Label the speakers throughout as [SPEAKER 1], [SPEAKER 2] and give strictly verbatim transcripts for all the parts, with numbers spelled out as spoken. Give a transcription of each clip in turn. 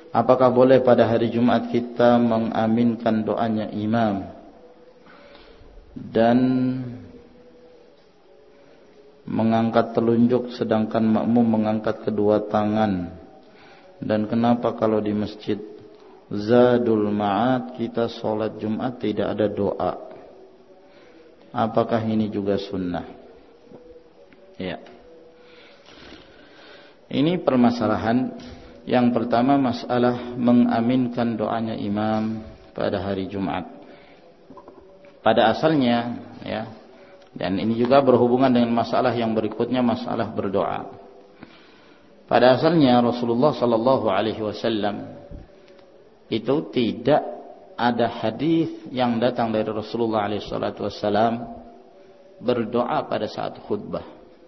[SPEAKER 1] apakah boleh pada hari Jumat kita mengaminkan doanya imam dan mengangkat telunjuk sedangkan makmum mengangkat kedua tangan? Dan kenapa kalau di masjid Zadul Ma'ad kita sholat Jumat tidak ada doa? Apakah ini juga sunnah? Ya. Ini permasalahan. Yang pertama, masalah mengaminkan doanya imam pada hari Jumat. Pada asalnya, ya, dan ini juga berhubungan dengan masalah yang berikutnya, masalah berdoa. Pada asalnya Rasulullah sallallahu alaihi wasallam itu tidak ada hadis yang datang dari Rasulullah alaihi salatu wasallam berdoa pada saat khutbah.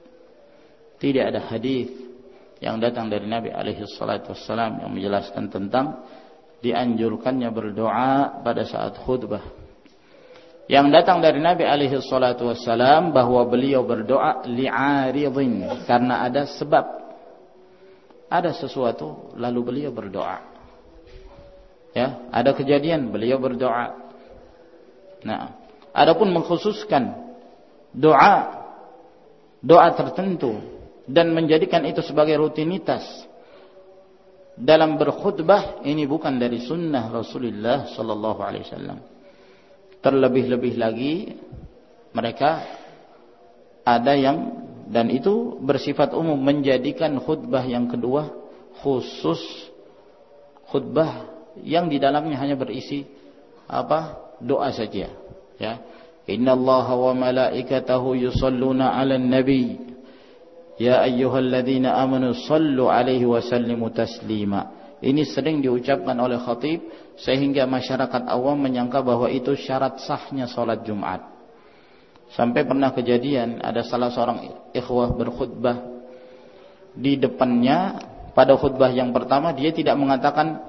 [SPEAKER 1] Tidak ada hadis yang datang dari Nabi alaihi salatu wassalam yang menjelaskan tentang dianjurkannya berdoa pada saat khutbah. Yang datang dari Nabi alaihi salatu wassalam bahwa beliau berdoa li'aridin, karena ada sebab, ada sesuatu lalu beliau berdoa. Ya, ada kejadian beliau berdoa. Nah, adapun mengkhususkan doa doa tertentu dan menjadikan itu sebagai rutinitas dalam berkhutbah, ini bukan dari sunnah Rasulullah sallallahu alaihi wasallam. Terlebih-lebih lagi mereka ada yang, dan itu bersifat umum, menjadikan khutbah yang kedua khusus khutbah yang di dalamnya hanya berisi apa? Doa saja, ya. Innallaha wa malaikatahu yusalluna 'alan nabi ya ayyuhalladzina amanu sallu alaihi wa sallimu taslima. Ini sering diucapkan oleh khatib sehingga masyarakat awam menyangka bahwa itu syarat sahnya salat Jumat. Sampai pernah kejadian ada salah seorang ikhwah berkhutbah, di depannya pada khutbah yang pertama dia tidak mengatakan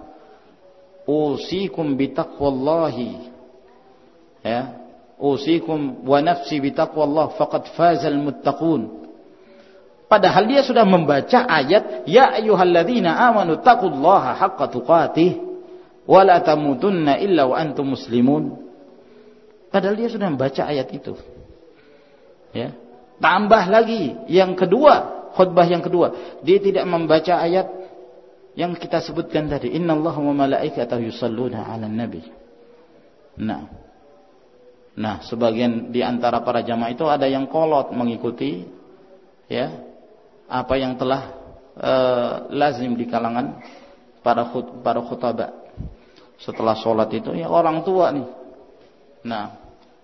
[SPEAKER 1] usikum bitaqwallahi, ya, usikum wa nafsi bitaqwallah faqad fazal muttaqun. Padahal dia sudah membaca ayat ya ayyuhalladzina amanu taqullaha haqqa tuqatih wa la tamutunna illa wa antum muslimun. Padahal dia sudah membaca ayat itu. Ya. Tambah lagi yang kedua, khutbah yang kedua, dia tidak membaca ayat yang kita sebutkan tadi, innallaha wa malaikatahu yusalluna 'alan nabi. Nah. Nah, sebagian di antara para jamaah itu ada yang kolot mengikuti, ya, apa yang telah uh, lazim di kalangan para khut, para khutbah. Setelah sholat itu ya orang tua nih. Nah,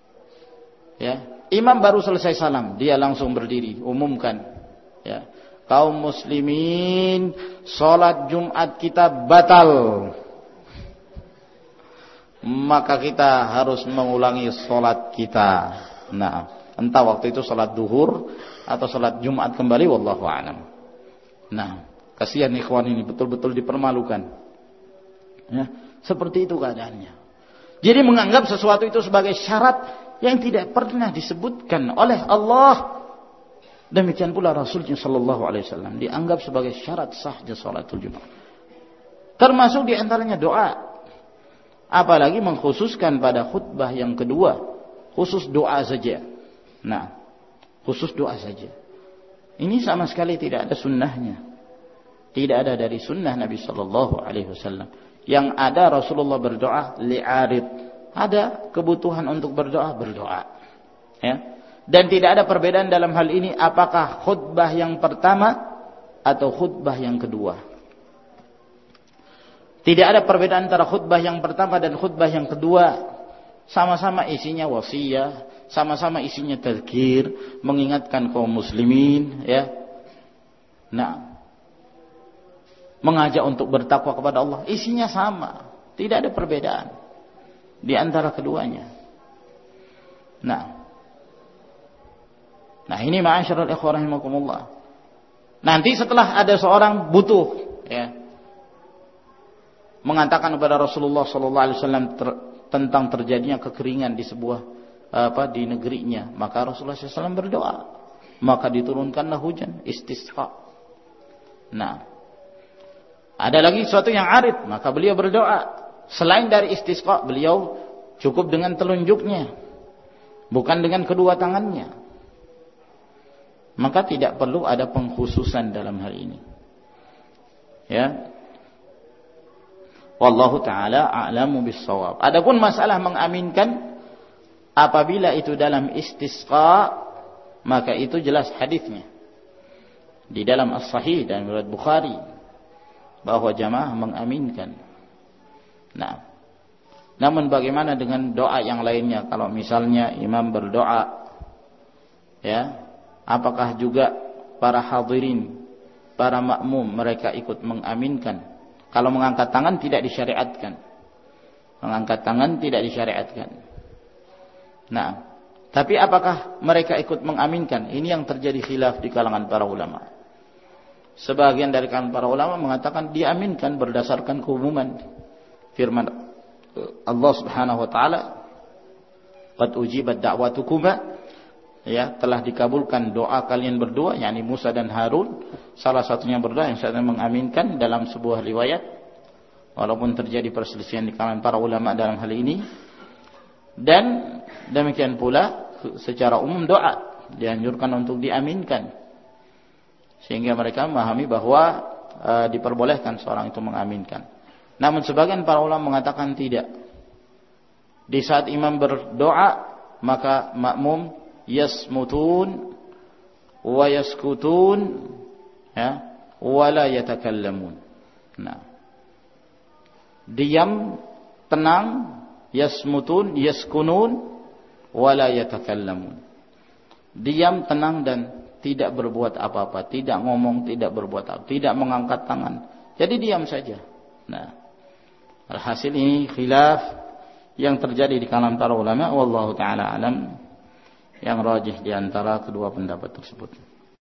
[SPEAKER 1] ya, imam baru selesai salam, dia langsung berdiri, umumkan, ya, kaum muslimin, sholat Jumat kita batal. Maka kita harus mengulangi sholat kita. Nah, entah waktu itu sholat duhur atau sholat Jumat kembali, wallahu a'lam. Nah, kasihan ikhwan ini betul-betul dipermalukan. Ya, seperti itu keadaannya. Jadi menganggap sesuatu itu sebagai syarat yang tidak pernah disebutkan oleh Allah. Demikian pula Rasulnya sallallahu alaihi wasallam dianggap sebagai syarat sahnya sholatul Jumat. Termasuk diantaranya doa. Apalagi mengkhususkan pada khutbah yang kedua, khusus doa saja. Nah, khusus doa saja. Ini sama sekali tidak ada sunnahnya. Tidak ada dari sunnah Nabi sallallahu alaihi wasallam. Yang ada Rasulullah berdoa li'arid. Ada kebutuhan untuk berdoa, berdoa. Ya. Dan tidak ada perbedaan dalam hal ini apakah khutbah yang pertama atau khutbah yang kedua. Tidak ada perbedaan antara khutbah yang pertama dan khutbah yang kedua. Sama-sama isinya wasiyah, sama-sama isinya tazkir, mengingatkan kaum muslimin, ya. Nah, mengajak untuk bertakwa kepada Allah, isinya sama, tidak ada perbedaan di antara keduanya. Nah, nah ini ma'asyiral ikhwah rahimakumullah. Nanti setelah ada seorang butuh, ya, mengatakan kepada Rasulullah sallallahu alaihi wasallam ter, tentang terjadinya kekeringan di sebuah apa di negerinya, maka Rasulullah sallallahu alaihi wasallam berdoa, maka diturunkanlah hujan istisqa. Nah, Ada lagi sesuatu yang arid, maka beliau berdoa. Selain dari istisqa, beliau cukup dengan telunjuknya, bukan dengan kedua tangannya. Maka tidak perlu ada pengkhususan dalam hal ini. Ya. Wallahu taala a'lamu bis-shawab. Adapun masalah mengaminkan apabila itu dalam istisqa, maka itu jelas hadisnya di dalam As-Sahih dan riwayat Bukhari bahwa jamaah mengaminkan. Nah, namun bagaimana dengan doa yang lainnya? Kalau misalnya imam berdoa, ya, apakah juga para hadirin, para makmum mereka ikut mengaminkan? Kalau mengangkat tangan tidak disyariatkan. Mengangkat tangan tidak disyariatkan. Nah, tapi apakah mereka ikut mengaminkan? Ini yang terjadi khilaf di kalangan para ulama. Sebagian dari kalangan para ulama mengatakan diaminkan berdasarkan keumuman firman Allah Subhanahu wa taala, "Qad ujibat da'watukuma," ya, telah dikabulkan doa kalian berdua, yakni Musa dan Harun. Salah satunya berdoa, yang satunya mengaminkan dalam sebuah riwayat. Walaupun terjadi perselisihan di kalangan para ulama dalam hal ini. Dan demikian pula secara umum doa dianjurkan untuk diaminkan, sehingga mereka memahami bahwa e, diperbolehkan seorang itu mengaminkan. Namun sebagian para ulama mengatakan tidak. Di saat imam berdoa, maka makmum yasmutun wa yaskutun, ya, wa la yatakallamun. Nah, diam, tenang, yasmutun, yaskunun, wa la yatakallamun. Diam, tenang, dan tidak berbuat apa-apa, tidak ngomong, tidak berbuat apa, tidak mengangkat tangan. Jadi diam saja. Nah, alhasil ini khilaf yang terjadi di kalangan para ulama. Wallahu taala alam. Yang rajih di antara kedua pendapat tersebut.